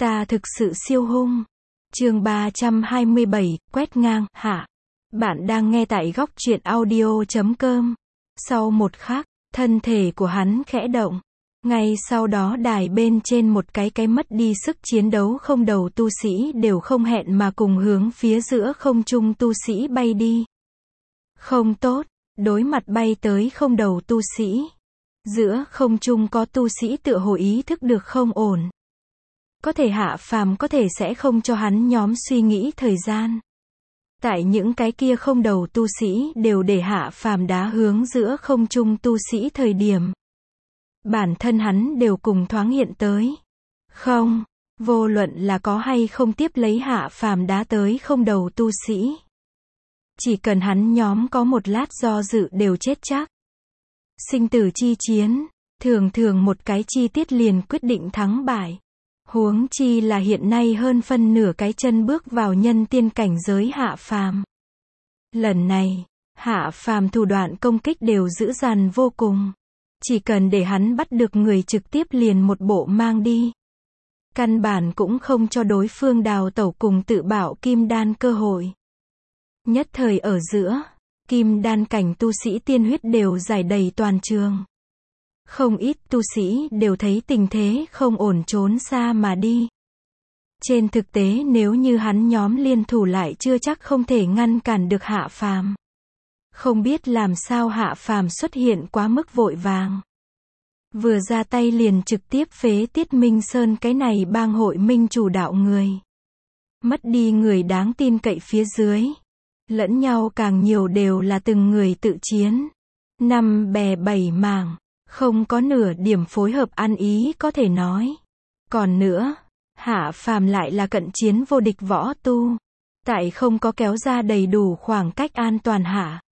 Ta thực sự siêu hung. Chương 327, quét ngang, hạ. Bạn đang nghe tại góc truyện audio.com. Sau một khắc, thân thể của hắn khẽ động. Ngay sau đó đài bên trên một cái mất đi sức chiến đấu không đầu tu sĩ đều không hẹn mà cùng hướng phía giữa không trung tu sĩ bay đi. Không tốt, đối mặt bay tới không đầu tu sĩ. Giữa không trung có tu sĩ tựa hồ ý thức được không ổn. Có thể Hạ Phàm có thể sẽ không cho hắn nhóm suy nghĩ thời gian. Tại những cái kia không đầu tu sĩ đều để Hạ Phàm đá hướng giữa không trung tu sĩ thời điểm. Bản thân hắn đều cùng thoáng hiện tới. Không, vô luận là có hay không tiếp lấy Hạ Phàm đá tới không đầu tu sĩ. Chỉ cần hắn nhóm có một lát do dự đều chết chắc. Sinh tử chi chiến, thường thường một cái chi tiết liền quyết định thắng bại. Huống chi là hiện nay hơn phân nửa cái chân bước vào nhân tiên cảnh giới Hạ Phàm. Lần này, Hạ Phàm thủ đoạn công kích đều dữ dằn vô cùng. Chỉ cần để hắn bắt được người trực tiếp liền một bộ mang đi. Căn bản cũng không cho đối phương đào tẩu cùng tự bảo kim đan cơ hội. Nhất thời ở giữa, kim đan cảnh tu sĩ tiên huyết đều rải đầy toàn trường. Không ít tu sĩ đều thấy tình thế không ổn trốn xa mà đi. Trên thực tế nếu như hắn nhóm liên thủ lại chưa chắc không thể ngăn cản được Hạ Phàm. Không biết làm sao Hạ Phàm xuất hiện quá mức vội vàng. Vừa ra tay liền trực tiếp phế Tiết Minh Sơn cái này bang hội minh chủ đạo người. Mất đi người đáng tin cậy phía dưới. Lẫn nhau càng nhiều đều là từng người tự chiến. Năm bè bảy mảng. Không có nửa điểm phối hợp ăn ý có thể nói. Còn nữa, Hạ Phàm lại là cận chiến vô địch võ tu. Tại không có kéo ra đầy đủ khoảng cách an toàn hạ.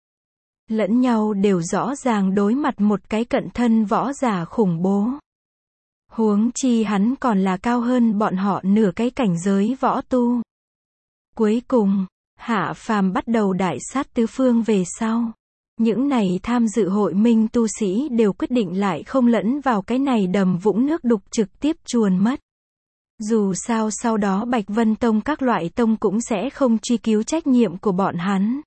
Lẫn nhau đều rõ ràng đối mặt một cái cận thân võ giả khủng bố. Huống chi hắn còn là cao hơn bọn họ nửa cái cảnh giới võ tu. Cuối cùng, Hạ Phàm bắt đầu đại sát tứ phương về sau. Những này tham dự hội minh tu sĩ đều quyết định lại không lẫn vào cái này đầm vũng nước đục trực tiếp chuồn mất. Dù sao sau đó Bạch Vân Tông các loại tông cũng sẽ không truy cứu trách nhiệm của bọn hắn.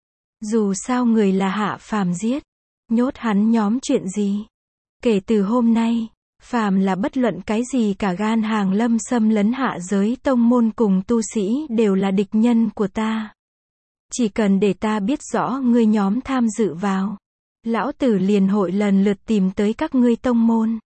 Dù sao người là Hạ Phàm giết, nhốt hắn nhóm chuyện gì. Kể từ hôm nay, phàm là bất luận cái gì cả gan hàng lâm xâm lấn hạ giới tông môn cùng tu sĩ đều là địch nhân của ta. Chỉ cần để ta biết rõ ngươi nhóm tham dự vào, lão tử liền hội lần lượt tìm tới các ngươi tông môn.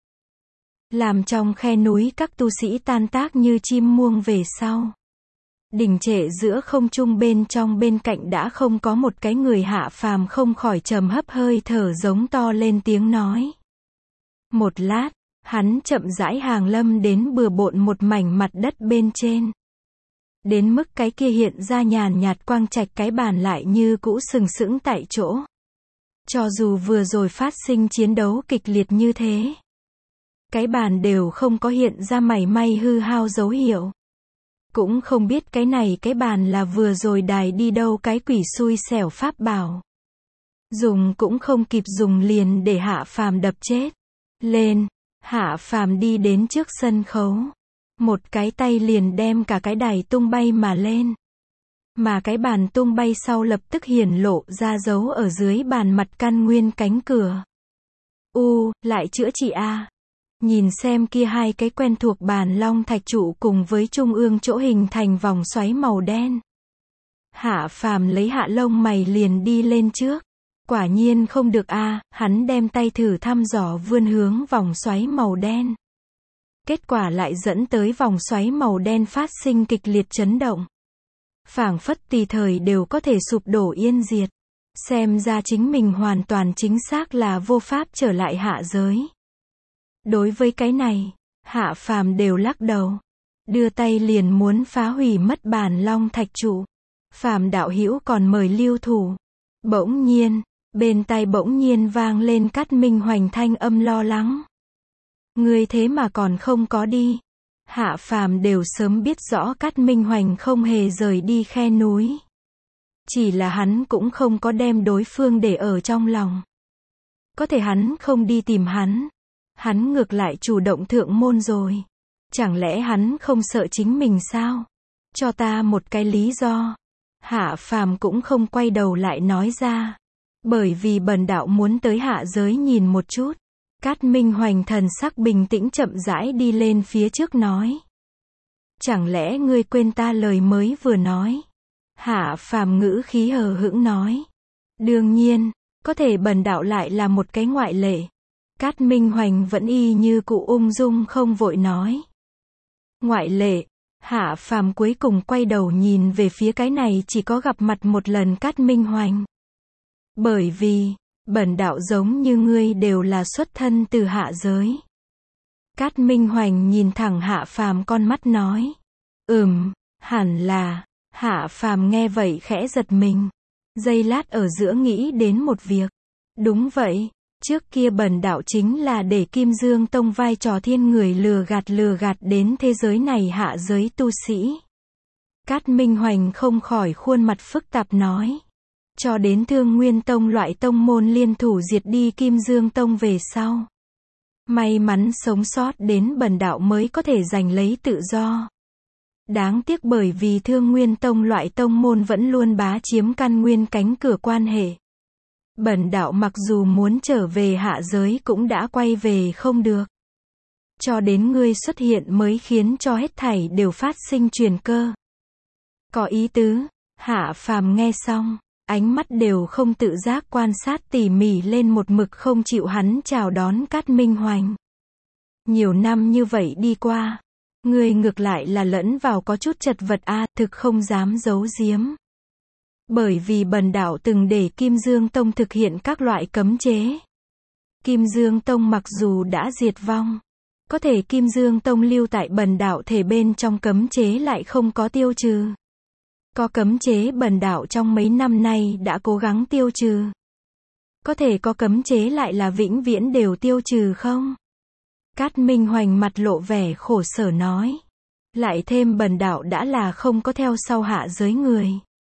Làm trong khe núi các tu sĩ tan tác như chim muông về sau. Đình trệ giữa không trung bên trong bên cạnh đã không có một cái người. Hạ Phàm không khỏi trầm hấp hơi thở giống to lên tiếng nói. Một lát, hắn chậm rãi hàng lâm đến bừa bộn một mảnh mặt đất bên trên. Đến mức cái kia hiện ra nhàn nhạt quang trạch cái bàn lại như cũ sừng sững tại chỗ. Cho dù vừa rồi phát sinh chiến đấu kịch liệt như thế, cái bàn đều không có hiện ra mảy may hư hao dấu hiệu. Cũng không biết cái này cái bàn là vừa rồi đài đi đâu cái quỷ xui xẻo pháp bảo. Dùng cũng không kịp dùng liền để Hạ Phàm đập chết. Lên, Hạ Phàm đi đến trước sân khấu. Một cái tay liền đem cả cái đài tung bay mà lên. Mà cái bàn tung bay sau lập tức hiển lộ ra dấu ở dưới bàn mặt căn nguyên cánh cửa. Lại chữa trị a. Nhìn xem kia hai cái quen thuộc bàn long thạch trụ cùng với trung ương chỗ hình thành vòng xoáy màu đen. Hạ Phàm lấy hạ lông mày liền đi lên trước. Quả nhiên không được a, hắn đem tay thử thăm dò vươn hướng vòng xoáy màu đen. Kết quả lại dẫn tới vòng xoáy màu đen phát sinh kịch liệt chấn động. Phảng phất tùy thời đều có thể sụp đổ yên diệt. Xem ra chính mình hoàn toàn chính xác là vô pháp trở lại hạ giới. Đối với cái này, Hạ Phàm đều lắc đầu. Đưa tay liền muốn phá hủy mất bàn long thạch trụ. Phàm đạo hữu còn mời lưu thủ. Bỗng nhiên, bên tai bỗng nhiên vang lên Cát Minh Hoành thanh âm lo lắng. Ngươi thế mà còn không có đi. Hạ Phàm đều sớm biết rõ Cát Minh Hoành không hề rời đi khe núi. Chỉ là hắn cũng không có đem đối phương để ở trong lòng. Có thể hắn không đi tìm hắn. Hắn ngược lại chủ động thượng môn rồi. Chẳng lẽ hắn không sợ chính mình sao? Cho ta một cái lý do. Hạ Phàm cũng không quay đầu lại nói ra. Bởi vì bần đạo muốn tới hạ giới nhìn một chút. Cát Minh Hoành thần sắc bình tĩnh chậm rãi đi lên phía trước nói. Chẳng lẽ ngươi quên ta lời mới vừa nói? Hạ Phàm ngữ khí hờ hững nói. Đương nhiên, có thể bần đạo lại là một cái ngoại lệ. Cát Minh Hoành vẫn y như cụ ung dung không vội nói. Ngoại lệ. Hạ Phàm cuối cùng quay đầu nhìn về phía cái này chỉ có gặp mặt một lần Cát Minh Hoành. Bởi vì, bần đạo giống như ngươi đều là xuất thân từ hạ giới. Cát Minh Hoành nhìn thẳng Hạ Phàm con mắt nói. Hẳn là. Hạ Phàm nghe vậy khẽ giật mình. Giây lát ở giữa nghĩ đến một việc. Đúng vậy, trước kia bần đạo chính là để Kim Dương Tông vai trò thiên người lừa gạt đến thế giới này hạ giới tu sĩ. Cát Minh Hoành không khỏi khuôn mặt phức tạp nói. Cho đến Thương Nguyên Tông loại tông môn liên thủ diệt đi Kim Dương Tông về sau. May mắn sống sót đến bần đạo mới có thể giành lấy tự do. Đáng tiếc bởi vì Thương Nguyên Tông loại tông môn vẫn luôn bá chiếm căn nguyên cánh cửa quan hệ. Bần đạo mặc dù muốn trở về hạ giới cũng đã quay về không được. Cho đến ngươi xuất hiện mới khiến cho hết thảy đều phát sinh chuyển cơ. Có ý tứ. Hạ Phàm nghe xong, ánh mắt đều không tự giác quan sát tỉ mỉ lên một mực không chịu hắn chào đón Cát Minh Hoành. Nhiều năm như vậy đi qua, ngươi ngược lại là lẫn vào có chút chật vật thực không dám giấu giếm. Bởi vì bần đạo từng để Kim Dương Tông thực hiện các loại cấm chế. Kim Dương Tông mặc dù đã diệt vong, có thể Kim Dương Tông lưu tại bần đạo thể bên trong cấm chế lại không có tiêu trừ. Có cấm chế bần đạo trong mấy năm nay đã cố gắng tiêu trừ. Có thể có cấm chế lại là vĩnh viễn đều tiêu trừ không? Cát Minh Hoành mặt lộ vẻ khổ sở nói. Lại thêm bần đạo đã là không có theo sau hạ giới người.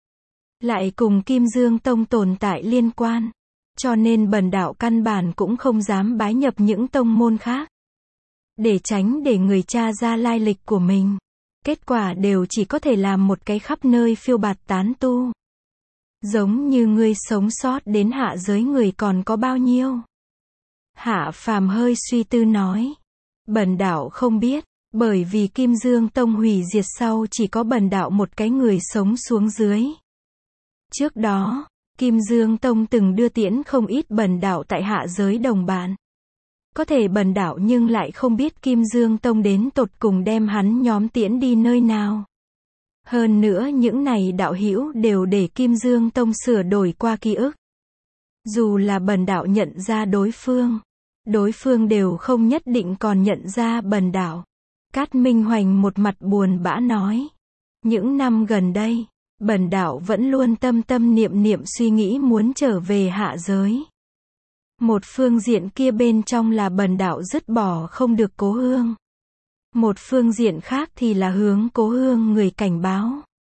Lại cùng Kim Dương Tông tồn tại liên quan. Cho nên bần đạo căn bản cũng không dám bái nhập những tông môn khác. Để tránh để người tra ra lai lịch của mình. Kết quả đều chỉ có thể làm một cái khắp nơi phiêu bạt tán tu. Giống như ngươi sống sót đến hạ giới người còn có bao nhiêu? Hạ Phàm hơi suy tư nói. Bần đạo không biết, bởi vì Kim Dương Tông hủy diệt sau chỉ có bần đạo một cái người sống xuống dưới. Trước đó, Kim Dương Tông từng đưa tiễn không ít bần đạo tại hạ giới đồng bạn. Có thể bần đạo nhưng lại không biết Kim Dương Tông đến tột cùng đem hắn nhóm tiễn đi nơi nào. Hơn nữa những này đạo hữu đều để Kim Dương Tông sửa đổi qua ký ức. Dù là bần đạo nhận ra đối phương đều không nhất định còn nhận ra bần đạo. Cát Minh Hoành một mặt buồn bã nói. Những năm gần đây, bần đạo vẫn luôn tâm niệm suy nghĩ muốn trở về hạ giới. Một phương diện kia bên trong là bần đạo dứt bỏ không được Cố Hương. Một phương diện khác thì là hướng Cố Hương người cảnh báo.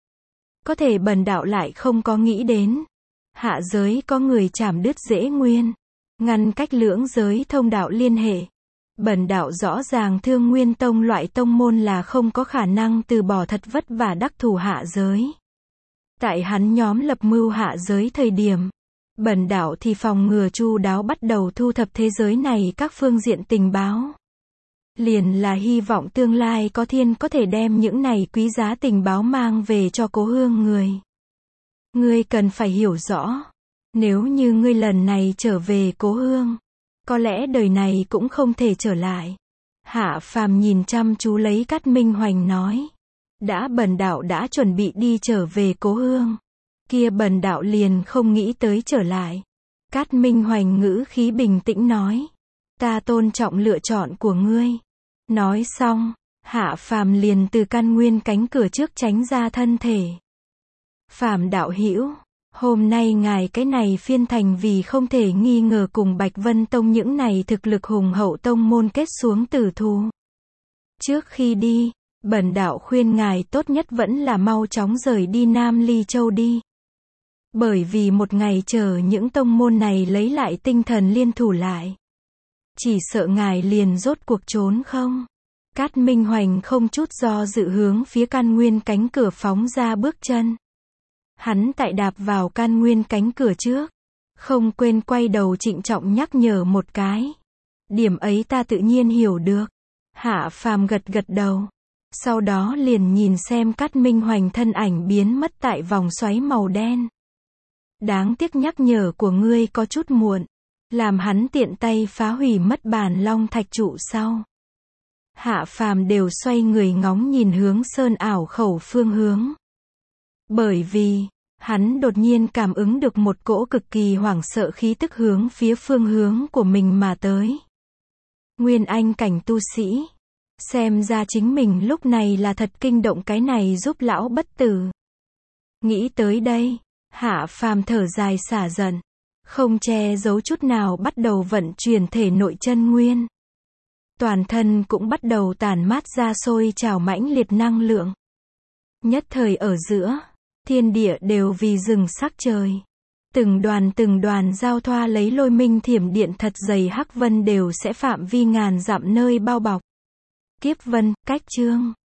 Có thể bần đạo lại không có nghĩ đến. Hạ giới có người chảm đứt rễ nguyên. Ngăn cách lưỡng giới thông đạo liên hệ. Bần đạo rõ ràng Thương Nguyên Tông loại tông môn là không có khả năng từ bỏ thật vất vả đắc thủ hạ giới. Tại hắn nhóm lập mưu hạ giới thời điểm. Bần đạo thì phòng ngừa chu đáo bắt đầu thu thập thế giới này các phương diện tình báo. Liền là hy vọng tương lai có thiên có thể đem những này quý giá tình báo mang về cho Cố Hương người. Ngươi cần phải hiểu rõ. Nếu như ngươi lần này trở về Cố Hương, có lẽ đời này cũng không thể trở lại. Hạ Phàm nhìn chăm chú lấy Cát Minh Hoành nói. Bần đạo đã chuẩn bị đi trở về Cố Hương. Kia bần đạo liền không nghĩ tới trở lại. Cát Minh Hoành ngữ khí bình tĩnh nói. Ta tôn trọng lựa chọn của ngươi. Nói xong, Hạ Phàm liền từ căn nguyên cánh cửa trước tránh ra thân thể. Phàm đạo hữu, hôm nay ngài cái này phiên thành vì không thể nghi ngờ cùng Bạch Vân Tông những này thực lực hùng hậu tông môn kết xuống tử thù. Trước khi đi, bần đạo khuyên ngài tốt nhất vẫn là mau chóng rời đi Nam Ly Châu đi. Bởi vì một ngày chờ những tông môn này lấy lại tinh thần liên thủ lại. Chỉ sợ ngài liền rốt cuộc trốn không. Cát Minh Hoành không chút do dự hướng phía Can Nguyên cánh cửa phóng ra bước chân. Hắn tại đạp vào Can Nguyên cánh cửa trước, không quên quay đầu trịnh trọng nhắc nhở một cái. Điểm ấy ta tự nhiên hiểu được. Hạ Phàm gật gật đầu. Sau đó liền nhìn xem Cát Minh Hoành thân ảnh biến mất tại vòng xoáy màu đen. Đáng tiếc nhắc nhở của ngươi có chút muộn. Làm hắn tiện tay phá hủy mất bản long thạch trụ sau. Hạ Phàm đều xoay người ngóng nhìn hướng sơn ảo khẩu phương hướng. Bởi vì, hắn đột nhiên cảm ứng được một cỗ cực kỳ hoảng sợ khí tức hướng phía phương hướng của mình mà tới. Nguyên anh cảnh tu sĩ. Xem ra chính mình lúc này là thật kinh động, cái này giúp lão bất tử. Nghĩ tới đây, Hạ Phàm thở dài xả giận. Không che giấu chút nào bắt đầu vận chuyển thể nội chân nguyên. Toàn thân cũng bắt đầu tản mát ra sôi trào mãnh liệt năng lượng. Nhất thời ở giữa, thiên địa đều vì rừng sắc trời. Từng đoàn giao thoa lấy lôi minh thiểm điện thật dày hắc vân đều sẽ phạm vi ngàn dặm nơi bao bọc. Kiếp vân, cách chương.